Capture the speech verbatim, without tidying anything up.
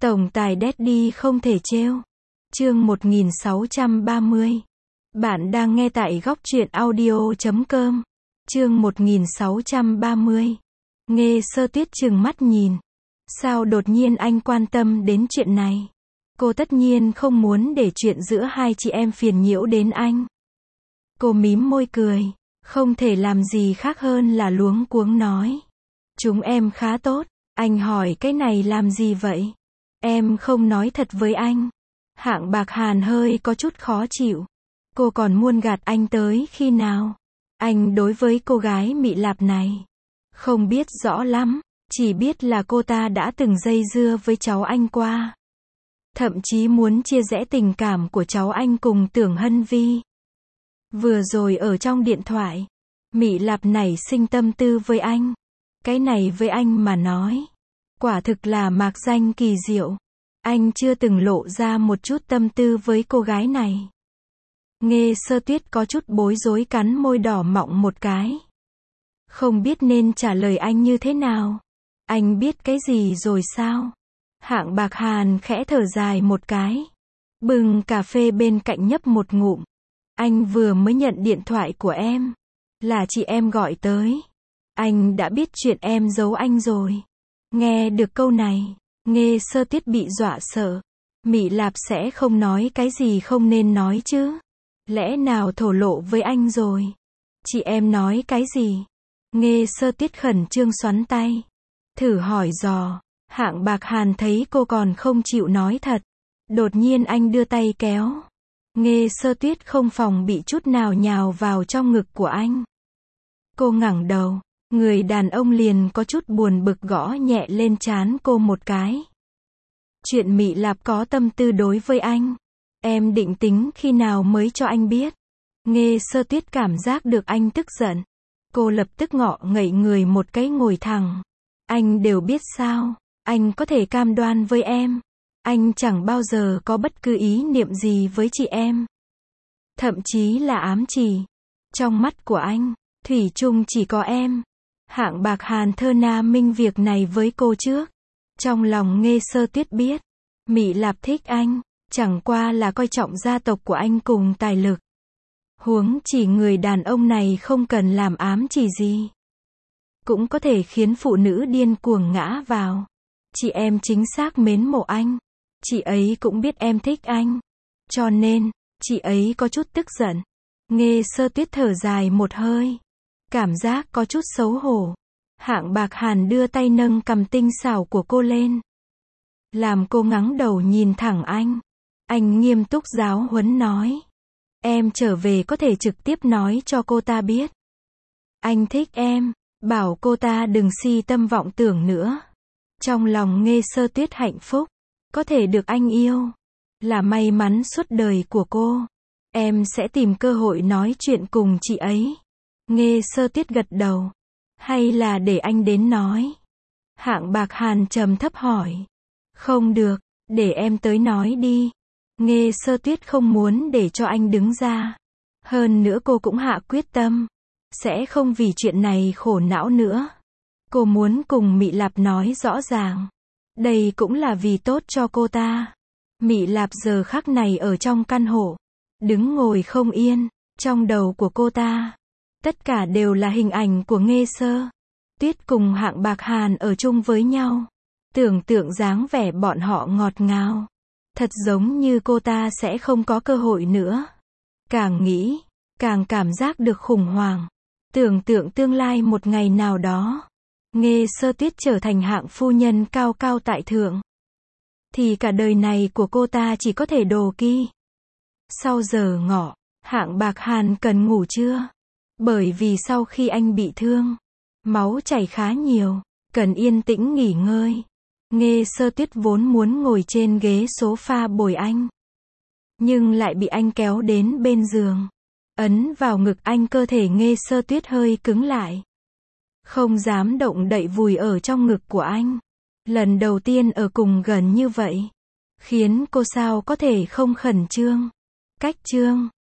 Tổng tài Daddy không thể trêu. Chương một nghìn sáu trăm ba mươi. Bạn đang nghe tại góc truyện audio chấm com. Chương một nghìn sáu trăm ba mươi. Nghe Sơ Tuyết trừng mắt nhìn. Sao đột nhiên anh quan tâm đến chuyện này? Cô tất nhiên không muốn để chuyện giữa hai chị em phiền nhiễu đến anh. Cô mím môi cười, không thể làm gì khác hơn là luống cuống nói. Chúng em khá tốt. Anh hỏi cái này làm gì vậy? Em không nói thật với anh. Hạng Bạc Hàn hơi có chút khó chịu. Cô còn muốn gạt anh tới khi nào? Anh đối với cô gái Mị Lạp này không biết rõ lắm, chỉ biết là cô ta đã từng dây dưa với cháu anh qua. Thậm chí muốn chia rẽ tình cảm của cháu anh cùng Tưởng Hân Vi. Vừa rồi ở trong điện thoại, Mị Lạp nảy sinh tâm tư với anh. Cái này với anh mà nói, quả thực là mạc danh kỳ diệu. Anh chưa từng lộ ra một chút tâm tư với cô gái này. Nghe Sơ Tuyết có chút bối rối cắn môi đỏ mọng một cái. Không biết nên trả lời anh như thế nào. Anh biết cái gì rồi sao? Hạng Bạc Hàn khẽ thở dài một cái. Bưng cà phê bên cạnh nhấp một ngụm. Anh vừa mới nhận điện thoại của em. Là chị em gọi tới. Anh đã biết chuyện em giấu anh rồi. Nghe được câu này, Nghe Sơ Tuyết bị dọa sợ. Mị Lạp sẽ không nói cái gì không nên nói chứ. Lẽ nào thổ lộ với anh rồi? Chị em nói cái gì? Nghe Sơ Tuyết khẩn trương xoắn tay. Thử hỏi dò. Hạng Bạc Hàn thấy cô còn không chịu nói thật. Đột nhiên anh đưa tay kéo. Nghe Sơ Tuyết không phòng bị chút nào nhào vào trong ngực của anh. Cô ngẩng đầu. Người đàn ông liền có chút buồn bực gõ nhẹ lên trán cô một cái. Chuyện Mị Lạp có tâm tư đối với anh. Em định tính khi nào mới cho anh biết. Nghe Sơ Tuyết cảm giác được anh tức giận. Cô lập tức ngọ ngậy người một cái ngồi thẳng. Anh đều biết sao. Anh có thể cam đoan với em. Anh chẳng bao giờ có bất cứ ý niệm gì với chị em. Thậm chí là ám chỉ. Trong mắt của anh, thủy chung chỉ có em. Hạng Bạc Hàn thơ na minh việc này với cô trước. Trong lòng Nghe Sơ Tuyết biết. Mị Lạp thích anh. Chẳng qua là coi trọng gia tộc của anh cùng tài lực. Huống chỉ người đàn ông này không cần làm ám chỉ gì. Cũng có thể khiến phụ nữ điên cuồng ngã vào. Chị em chính xác mến mộ anh. Chị ấy cũng biết em thích anh. Cho nên, chị ấy có chút tức giận. Nghe Sơ Tuyết thở dài một hơi. Cảm giác có chút xấu hổ. Hạng Bạc Hàn đưa tay nâng cằm tinh xảo của cô lên. Làm cô ngẩng đầu nhìn thẳng anh. Anh nghiêm túc giáo huấn nói. Em trở về có thể trực tiếp nói cho cô ta biết. Anh thích em. Bảo cô ta đừng si tâm vọng tưởng nữa. Trong lòng Nghe Sơ Tuyết hạnh phúc. Có thể được anh yêu. Là may mắn suốt đời của cô. Em sẽ tìm cơ hội nói chuyện cùng chị ấy. Nghe Sơ Tuyết gật đầu. Hay là để anh đến nói? Hạng Bạc Hàn trầm thấp hỏi. Không được, để em tới nói đi. Nghe Sơ Tuyết không muốn để cho anh đứng ra. Hơn nữa cô cũng hạ quyết tâm. Sẽ không vì chuyện này khổ não nữa. Cô muốn cùng Mị Lạp nói rõ ràng. Đây cũng là vì tốt cho cô ta. Mị Lạp giờ khắc này ở trong căn hộ. Đứng ngồi không yên. Trong đầu của cô ta. Tất cả đều là hình ảnh của Nghe Sơ Tuyết cùng Hạng Bạc Hàn ở chung với nhau. Tưởng tượng dáng vẻ bọn họ ngọt ngào. Thật giống như cô ta sẽ không có cơ hội nữa. Càng nghĩ, càng cảm giác được khủng hoảng. Tưởng tượng tương lai một ngày nào đó. Nghe Sơ Tuyết trở thành hạng phu nhân cao cao tại thượng. Thì cả đời này của cô ta chỉ có thể đồ ki. Sau giờ ngọ, Hạng Bạc Hàn cần ngủ trưa. Bởi vì sau khi anh bị thương, máu chảy khá nhiều, cần yên tĩnh nghỉ ngơi. Nghe Sơ Tuyết vốn muốn ngồi trên ghế sofa bồi anh. Nhưng lại bị anh kéo đến bên giường. Ấn vào ngực anh, cơ thể Nghe Sơ Tuyết hơi cứng lại. Không dám động đậy vùi ở trong ngực của anh. Lần đầu tiên ở cùng gần như vậy. Khiến cô sao có thể không khẩn trương. Cách trương,